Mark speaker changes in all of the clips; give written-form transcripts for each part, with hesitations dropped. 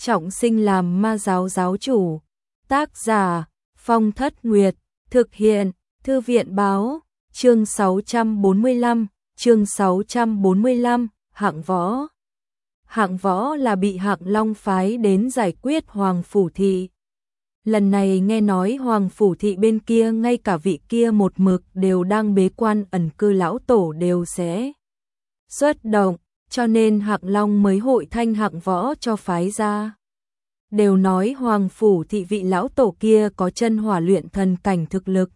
Speaker 1: trọng sinh làm ma giáo giáo chủ. Tác giả Phong Thất Nguyệt, thực hiện Thư viện báo, chương 645, Hạng Võ. Hạng Võ là bị Hạng Long phái đến giải quyết Hoàng Phủ Thị. Lần này nghe nói Hoàng Phủ Thị bên kia ngay cả vị kia một mực đều đang bế quan ẩn cư lão tổ đều sẽ xuất động, cho nên Hạng Long mới hội thanh Hạng Võ cho phái ra. Đều nói Hoàng Phủ Thị vị lão tổ kia có chân hỏa luyện thần cảnh thực lực.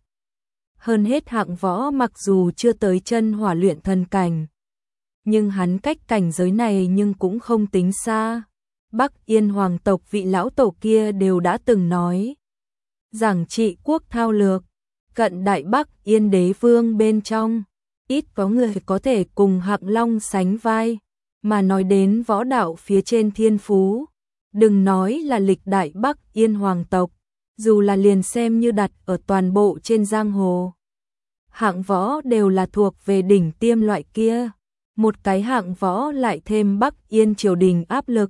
Speaker 1: Hơn hết Hạng Võ mặc dù chưa tới chân hỏa luyện thần cảnh, nhưng hắn cách cảnh giới này nhưng cũng không tính xa. Bắc Yên hoàng tộc vị lão tổ kia đều đã từng nói, giảng trị quốc thao lược, cận đại Bắc Yên đế vương bên trong, ít có người có thể cùng Hạng Long sánh vai, mà nói đến võ đạo phía trên thiên phú, đừng nói là lịch đại Bắc Yên hoàng tộc, dù là liền xem như đặt ở toàn bộ trên giang hồ, Hạng Võ đều là thuộc về đỉnh tiêm loại kia. Một cái Hạng Võ lại thêm Bắc Yên triều đình áp lực.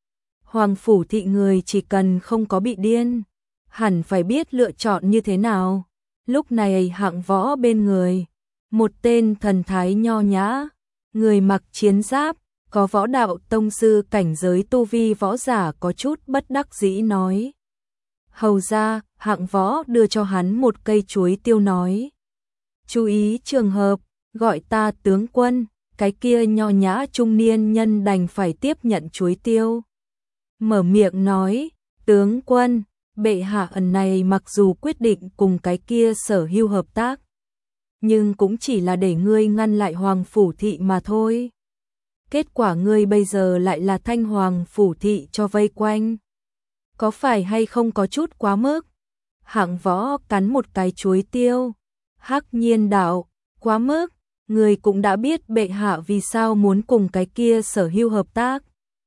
Speaker 1: Hoàng Phủ Thị người chỉ cần không có bị điên, hẳn phải biết lựa chọn như thế nào. Lúc này Hạng Võ bên người, một tên thần thái nho nhã, người mặc chiến giáp, có võ đạo tông sư cảnh giới tu vi võ giả có chút bất đắc dĩ nói. Hầu ra, Hạng Võ đưa cho hắn một cây chuối tiêu nói. Chú ý trường hợp, gọi ta tướng quân. Cái kia nho nhã trung niên nhân đành phải tiếp nhận chuối tiêu. Mở miệng nói, tướng quân, bệ hạ ẩn này mặc dù quyết định cùng cái kia Sở Hưu hợp tác, nhưng cũng chỉ là để ngươi ngăn lại Hoàng Phủ Thị mà thôi. Kết quả ngươi bây giờ lại là thanh Hoàng Phủ Thị cho vây quanh. Có phải hay không có chút quá mức? Hạng Võ cắn một cái chuối tiêu. Hắc Nhiên đạo, quá mức. Người cũng đã biết bệ hạ vì sao muốn cùng cái kia Sở Hưu hợp tác.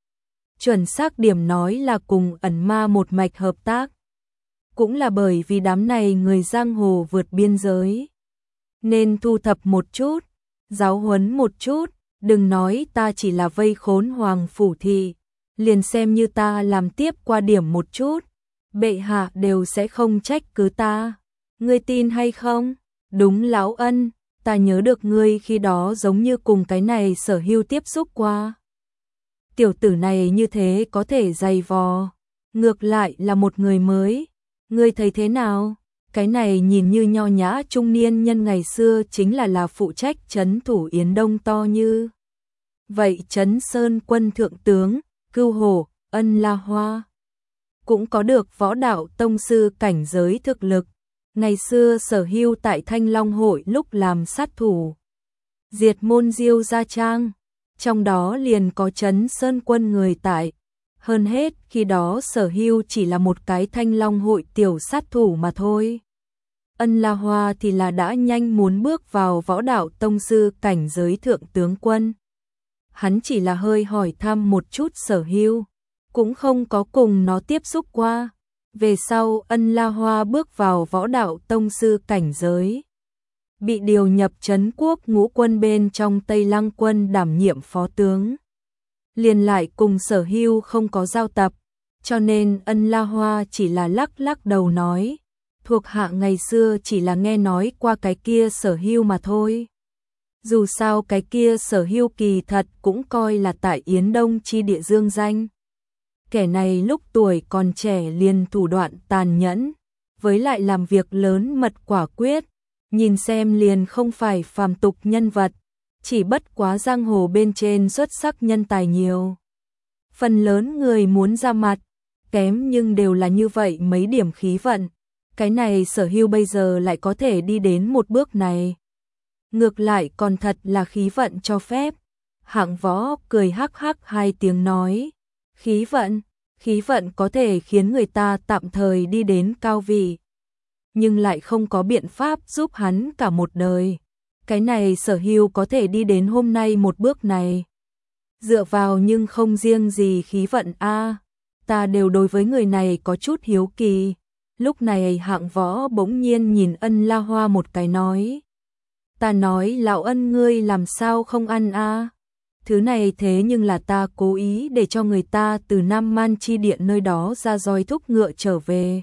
Speaker 1: Chuẩn xác điểm nói là cùng ẩn ma một mạch hợp tác. Cũng là bởi vì đám này người giang hồ vượt biên giới. Nên thu thập một chút, giáo huấn một chút, đừng nói ta chỉ là vây khốn Hoàng Phủ Thị. Liền xem như ta làm tiếp qua điểm một chút, bệ hạ đều sẽ không trách cứ ta. Ngươi tin hay không? Đúng lão ân. Ta nhớ được ngươi khi đó giống như cùng cái này Sở Hưu tiếp xúc qua. Tiểu tử này như thế có thể dày vò, ngược lại là một người mới. Ngươi thấy thế nào? Cái này nhìn như nho nhã trung niên nhân ngày xưa chính là phụ trách trấn thủ Yến Đông to như. Vậy Trấn Sơn quân thượng tướng, Cưu Hổ, Ân La Hoa cũng có được võ đạo tông sư cảnh giới thực lực. Ngày xưa Sở Hưu tại Thanh Long hội lúc làm sát thủ, diệt môn Diêu Gia Trang, trong đó liền có Trấn Sơn quân người tại. Hơn hết khi đó Sở Hưu chỉ là một cái Thanh Long hội tiểu sát thủ mà thôi. Ân La Hoa thì là đã nhanh muốn bước vào võ đạo tông sư cảnh giới thượng tướng quân. Hắn chỉ là hơi hỏi thăm một chút Sở Hưu, cũng không có cùng nó tiếp xúc qua. Về sau Ân La Hoa bước vào võ đạo tông sư cảnh giới, bị điều nhập Trấn Quốc ngũ quân bên trong Tây Lăng quân đảm nhiệm phó tướng. Liền lại cùng Sở Hưu không có giao tập, cho nên Ân La Hoa chỉ là lắc lắc đầu nói, thuộc hạ ngày xưa chỉ là nghe nói qua cái kia Sở Hưu mà thôi. Dù sao cái kia Sở Hưu kỳ thật cũng coi là tại Yến Đông chi địa dương danh. Kẻ này lúc tuổi còn trẻ liền thủ đoạn tàn nhẫn, với lại làm việc lớn mật quả quyết, nhìn xem liền không phải phàm tục nhân vật, chỉ bất quá giang hồ bên trên xuất sắc nhân tài nhiều. Phần lớn người muốn ra mặt, kém nhưng đều là như vậy mấy điểm khí vận. Cái này Sở Hưu bây giờ lại có thể đi đến một bước này. Ngược lại còn thật là khí vận cho phép. Hạng Võ cười hắc hắc hai tiếng nói. Khí vận có thể khiến người ta tạm thời đi đến cao vị, nhưng lại không có biện pháp giúp hắn cả một đời. Cái này Sở Hưu có thể đi đến hôm nay một bước này, dựa vào nhưng không riêng gì khí vận a. Ta đều đối với người này có chút hiếu kỳ. Lúc này Hạng Võ bỗng nhiên nhìn Ân La Hoa một cái nói. Ta nói lão Ân ngươi làm sao không ăn a? Thứ này thế nhưng là ta cố ý để cho người ta từ Nam Man chi địa nơi đó ra roi thúc ngựa trở về.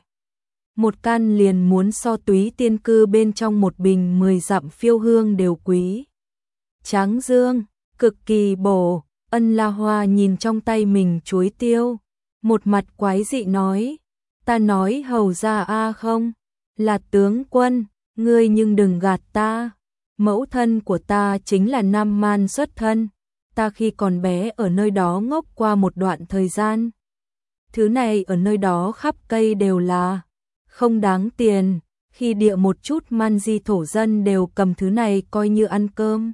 Speaker 1: Một can liền muốn so túy tiên cư bên trong một bình 10 dặm phiêu hương đều quý. Tráng dương, cực kỳ bổ, Ân La Hoa nhìn trong tay mình chuối tiêu, một mặt quái dị nói, ta nói hầu ra a không, là tướng quân, ngươi nhưng đừng gạt ta, mẫu thân của ta chính là Nam Man xuất thân, ta khi còn bé ở nơi đó ngốc qua một đoạn thời gian. Thứ này ở nơi đó khắp cây đều là không đáng tiền, khi địa một chút man di thổ dân đều cầm thứ này coi như ăn cơm.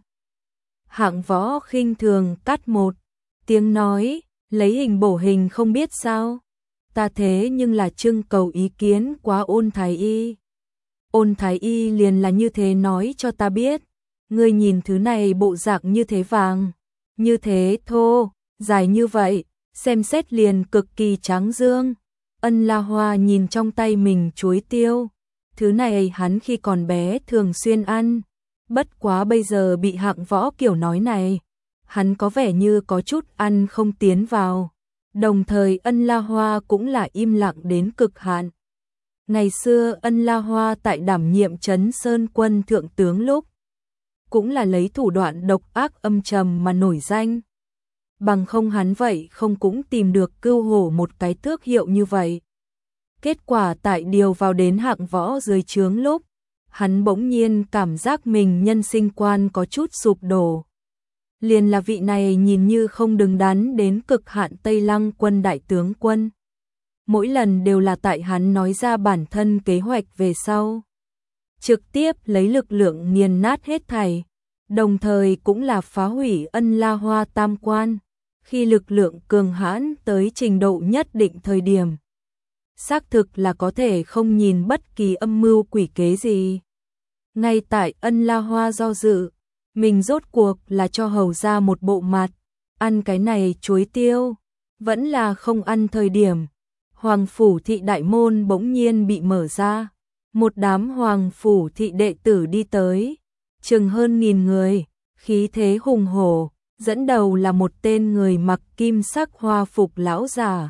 Speaker 1: Hạng Võ khinh thường cắt một tiếng nói, lấy hình bổ hình không biết sao, ta thế nhưng là trưng cầu ý kiến quá Ôn Thái Y. Ôn Thái Y liền là như thế nói cho ta biết, ngươi nhìn thứ này bộ dạng như thế vàng, như thế thô, dài như vậy, xem xét liền cực kỳ tráng dương. Ân La Hoa nhìn trong tay mình chuối tiêu, thứ này hắn khi còn bé thường xuyên ăn, bất quá bây giờ bị Hạng Võ kiểu nói này, hắn có vẻ như có chút ăn không tiến vào. Đồng thời Ân La Hoa cũng là im lặng đến cực hạn. Ngày xưa Ân La Hoa tại đảm nhiệm Trấn Sơn Quân thượng tướng lúc, cũng là lấy thủ đoạn độc ác âm trầm mà nổi danh. Bằng không hắn vậy không cũng tìm được Cưu Hổ một cái tước hiệu như vậy. Kết quả tại điều vào đến Hạng Võ dưới trướng lúc, hắn bỗng nhiên cảm giác mình nhân sinh quan có chút sụp đổ. Liền là vị này nhìn như không đứng đắn đến cực hạn Tây Lăng quân đại tướng quân. Mỗi lần đều là tại hắn nói ra bản thân kế hoạch về sau. Trực tiếp lấy lực lượng nghiền nát hết thảy, đồng thời cũng là phá hủy Ân La Hoa tam quan, khi lực lượng cường hãn tới trình độ nhất định thời điểm. Xác thực là có thể không nhìn bất kỳ âm mưu quỷ kế gì. Ngay tại Ân La Hoa do dự, mình rốt cuộc là cho hầu ra một bộ mặt, ăn cái này chuối tiêu, vẫn là không ăn thời điểm. Hoàng phủ thị đại môn bỗng nhiên bị mở ra, một đám hoàng phủ thị đệ tử đi tới, chừng hơn 1000 người, khí thế hùng hổ, dẫn đầu là một tên người mặc kim sắc hoa phục lão già.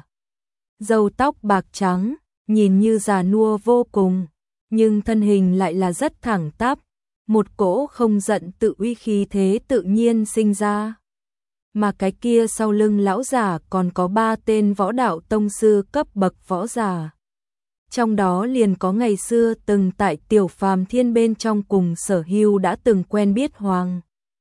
Speaker 1: Râu tóc bạc trắng, nhìn như già nua vô cùng, nhưng thân hình lại là rất thẳng tắp, một cỗ không giận tự uy khí thế tự nhiên sinh ra. Mà cái kia sau lưng lão già còn có 3 tên võ đạo tông sư cấp bậc võ giả. Trong đó liền có ngày xưa từng tại Tiểu Phàm Thiên bên trong cùng Sở Hưu đã từng quen biết Hoàng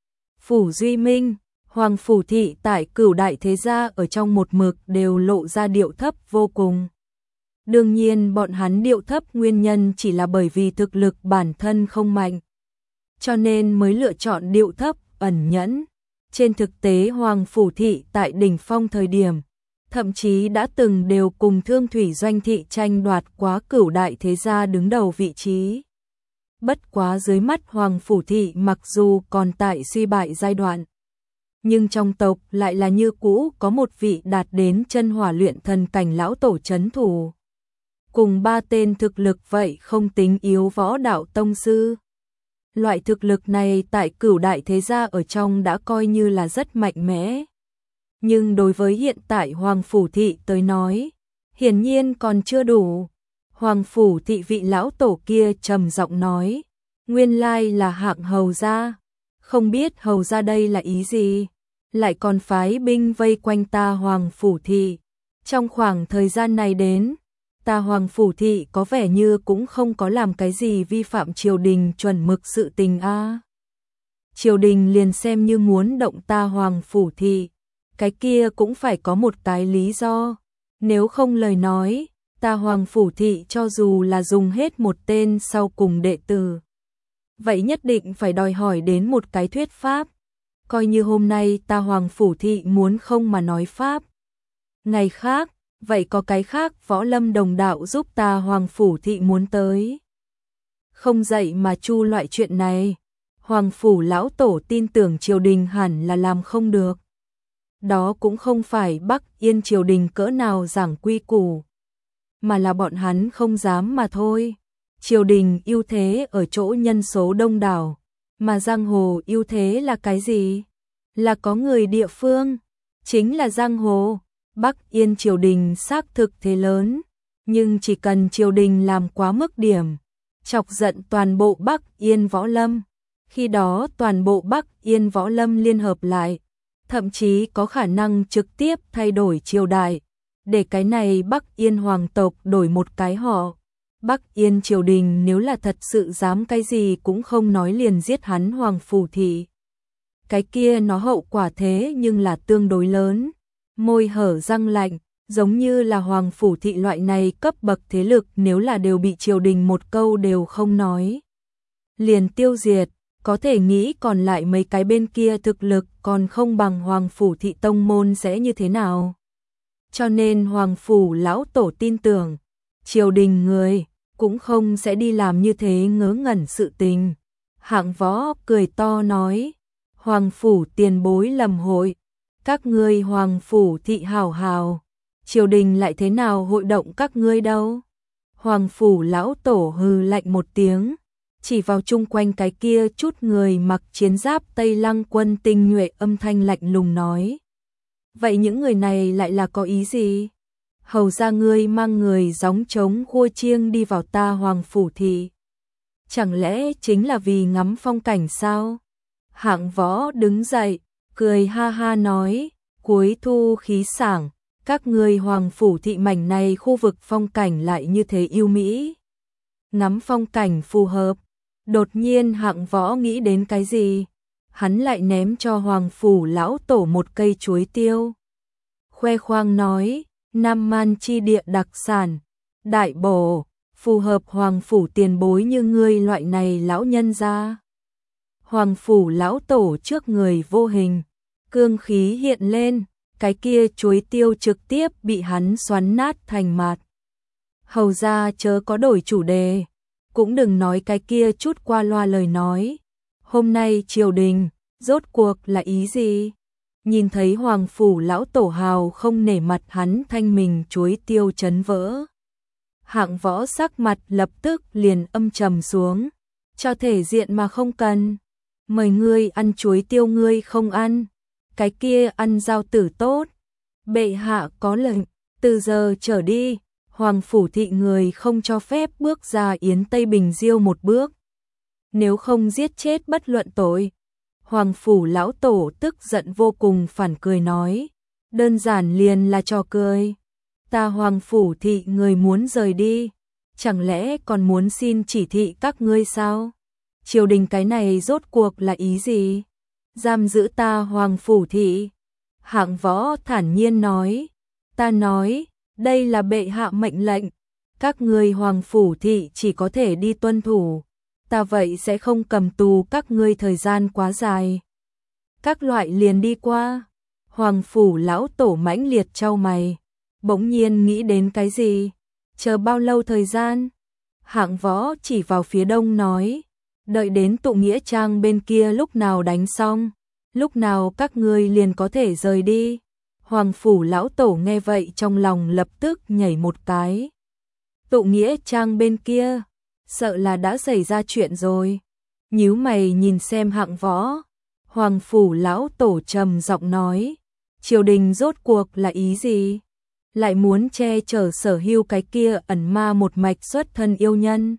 Speaker 1: Phủ Duy Minh, Hoàng Phủ Thị tại Cửu Đại Thế Gia ở trong một mực đều lộ ra điệu thấp vô cùng. Đương nhiên bọn hắn điệu thấp nguyên nhân chỉ là bởi vì thực lực bản thân không mạnh, cho nên mới lựa chọn điệu thấp ẩn nhẫn. Trên thực tế Hoàng Phủ Thị tại đỉnh phong thời điểm, thậm chí đã từng đều cùng Thương Thủy Doanh Thị tranh đoạt quá Cửu Đại Thế Gia đứng đầu vị trí. Bất quá dưới mắt Hoàng Phủ Thị mặc dù còn tại suy bại giai đoạn, nhưng trong tộc lại là như cũ có một vị đạt đến chân hỏa luyện thần cảnh lão tổ trấn thủ. Cùng 3 tên thực lực vậy không tính yếu võ đạo tông sư. Loại thực lực này tại Cửu Đại Thế Gia ở trong đã coi như là rất mạnh mẽ. Nhưng đối với hiện tại Hoàng Phủ Thị tới nói, hiển nhiên còn chưa đủ. Hoàng Phủ Thị vị lão tổ kia trầm giọng nói, nguyên lai là Hạng hầu gia, không biết hầu gia đây là ý gì, lại còn phái binh vây quanh ta Hoàng Phủ Thị. Trong khoảng thời gian này đến, ta Hoàng Phủ Thị có vẻ như cũng không có làm cái gì vi phạm triều đình chuẩn mực sự tình a. Triều đình liền xem như muốn động ta Hoàng Phủ Thị, cái kia cũng phải có một cái lý do, nếu không lời nói, ta Hoàng Phủ Thị cho dù là dùng hết một tên sau cùng đệ tử, vậy nhất định phải đòi hỏi đến một cái thuyết pháp, coi như hôm nay ta Hoàng Phủ Thị muốn không mà nói pháp. Ngày khác, vậy có cái khác võ lâm đồng đạo giúp ta Hoàng Phủ Thị muốn tới. Không dậy mà chu loại chuyện này, Hoàng Phủ lão tổ tin tưởng triều đình hẳn là làm không được. Đó cũng không phải Bắc Yên triều đình cỡ nào giảng quy củ, mà là bọn hắn không dám mà thôi. Triều đình ưu thế ở chỗ nhân số đông đảo, mà giang hồ ưu thế là cái gì? là có người địa phương, chính là giang hồ. Bắc Yên triều đình xác thực thế lớn, nhưng chỉ cần triều đình làm quá mức điểm, chọc giận toàn bộ Bắc Yên võ lâm, khi đó toàn bộ Bắc Yên võ lâm liên hợp lại, thậm chí có khả năng trực tiếp thay đổi triều đại, để cái này Bắc Yên hoàng tộc đổi một cái họ. Bắc Yên triều đình nếu là thật sự dám cái gì cũng không nói liền giết hắn Hoàng Phủ Thị. Cái kia nó hậu quả thế nhưng là tương đối lớn. Môi hở răng lạnh, giống như là Hoàng Phủ Thị loại này cấp bậc thế lực nếu là đều bị triều đình một câu đều không nói liền tiêu diệt, có thể nghĩ còn lại mấy cái bên kia thực lực còn không bằng Hoàng Phủ Thị tông môn sẽ như thế nào. Cho nên Hoàng Phủ lão tổ tin tưởng, triều đình người cũng không sẽ đi làm như thế ngớ ngẩn sự tình. Hạng Võ cười to nói, Hoàng Phủ tiền bối lầm hội, các ngươi Hoàng Phủ Thị hào hào, triều đình lại thế nào hội động các ngươi đâu. Hoàng Phủ lão tổ hừ lạnh một tiếng, chỉ vào chung quanh cái kia chút người mặc chiến giáp Tây Lăng quân tinh nhuệ, âm thanh lạnh lùng nói. Vậy những người này lại là có ý gì? Hầu ra ngươi mang người gióng trống khua chiêng đi vào ta Hoàng Phủ Thị, chẳng lẽ chính là vì ngắm phong cảnh sao? Hạng Võ đứng dậy, cười ha ha nói, cuối thu khí sảng, các ngươi Hoàng Phủ Thị mảnh này khu vực phong cảnh lại như thế yêu mỹ. Ngắm phong cảnh phù hợp. Đột nhiên Hạng Võ nghĩ đến cái gì? Hắn lại ném cho Hoàng Phủ lão tổ một cây chuối tiêu. Khoe khoang nói, Nam Man chi địa đặc sản, đại bổ, phù hợp Hoàng Phủ tiền bối như ngươi loại này lão nhân gia. Hoàng Phủ lão tổ trước người vô hình, cương khí hiện lên, cái kia chuối tiêu trực tiếp bị hắn xoắn nát thành mạt. Hầu ra chớ có đổi chủ đề, cũng đừng nói cái kia chút qua loa lời nói. Hôm nay triều đình, rốt cuộc là ý gì? Nhìn thấy Hoàng Phủ lão tổ hào không nể mặt hắn thanh mình chuối tiêu chấn vỡ. Hạng Võ sắc mặt lập tức liền âm trầm xuống, cho thể diện mà không cần. Mời ngươi ăn chuối tiêu ngươi không ăn, cái kia ăn rau tử tốt. Bệ hạ có lệnh, từ giờ trở đi, Hoàng Phủ Thị người không cho phép bước ra Yến Tây Bình Diêu một bước. Nếu không giết chết bất luận tội. Hoàng Phủ lão tổ tức giận vô cùng, phản cười nói, đơn giản liền là trò cười. Ta Hoàng Phủ Thị người muốn rời đi, chẳng lẽ còn muốn xin chỉ thị các ngươi sao? Triều đình cái này rốt cuộc là ý gì? Giam giữ ta Hoàng Phủ Thị? Hạng Võ thản nhiên nói, ta nói, đây là bệ hạ mệnh lệnh, các ngươi Hoàng Phủ Thị chỉ có thể đi tuân thủ, ta vậy sẽ không cầm tù các ngươi thời gian quá dài. Các loại liền đi qua. Hoàng Phủ lão tổ mãnh liệt chau mày, bỗng nhiên nghĩ đến cái gì? Chờ bao lâu thời gian? Hạng Võ chỉ vào phía đông nói, đợi đến tụ nghĩa trang bên kia lúc nào đánh xong, lúc nào các ngươi liền có thể rời đi. Hoàng Phủ lão tổ nghe vậy trong lòng lập tức nhảy một cái. Tụ nghĩa trang bên kia, sợ là đã xảy ra chuyện rồi. Nhíu mày nhìn xem Hạng Võ, Hoàng Phủ lão tổ trầm giọng nói, triều đình rốt cuộc là ý gì? Lại muốn che chở Sở Hưu cái kia ẩn ma một mạch xuất thân yêu nhân.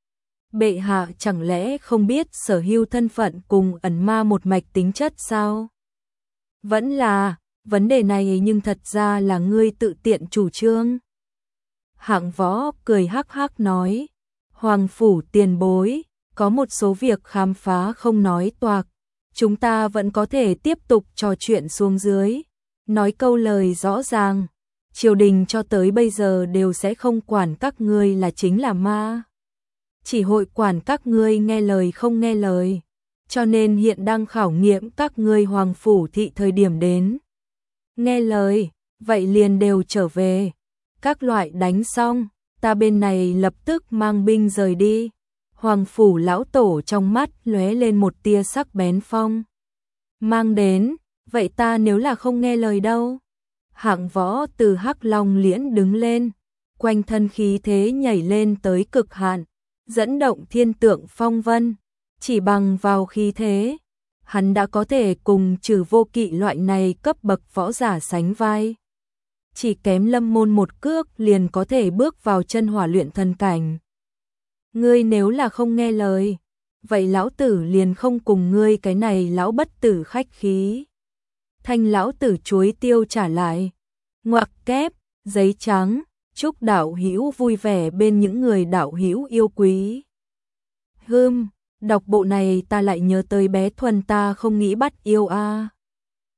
Speaker 1: Bệ hạ chẳng lẽ không biết Sở Hưu thân phận cùng ẩn ma một mạch tính chất sao? Vẫn là, vấn đề này nhưng thật ra là ngươi tự tiện chủ trương. Hạng Võ cười hắc hắc nói, Hoàng Phủ tiền bối, có một số việc khám phá không nói toạc, chúng ta vẫn có thể tiếp tục trò chuyện xuống dưới. Nói câu lời rõ ràng, triều đình cho tới bây giờ đều sẽ không quản các ngươi là chính là ma, chỉ hội quản các ngươi nghe lời không nghe lời. Cho nên hiện đang khảo nghiệm các ngươi Hoàng Phủ Thị thời điểm đến. Nghe lời, vậy liền đều trở về. Các loại đánh xong, ta bên này lập tức mang binh rời đi. Hoàng Phủ lão tổ trong mắt lóe lên một tia sắc bén phong. Mang đến, vậy ta nếu là không nghe lời đâu? Hạng Võ từ Hắc Long Liễn đứng lên, quanh thân khí thế nhảy lên tới cực hạn, dẫn động thiên tượng phong vân, chỉ bằng vào khí thế, hắn đã có thể cùng Trừ Vô Kỵ loại này cấp bậc võ giả sánh vai. Chỉ kém Lâm Môn một cước liền có thể bước vào chân hỏa luyện thần cảnh. Ngươi nếu là không nghe lời, vậy lão tử liền không cùng ngươi cái này lão bất tử khách khí. Thanh lão tử chuối tiêu trả lại. Ngoặc kép, giấy trắng, chúc đạo hữu vui vẻ bên những người đạo hữu yêu quý. Đọc bộ này ta lại nhớ tới bé Thuần ta không nghĩ bắt yêu a.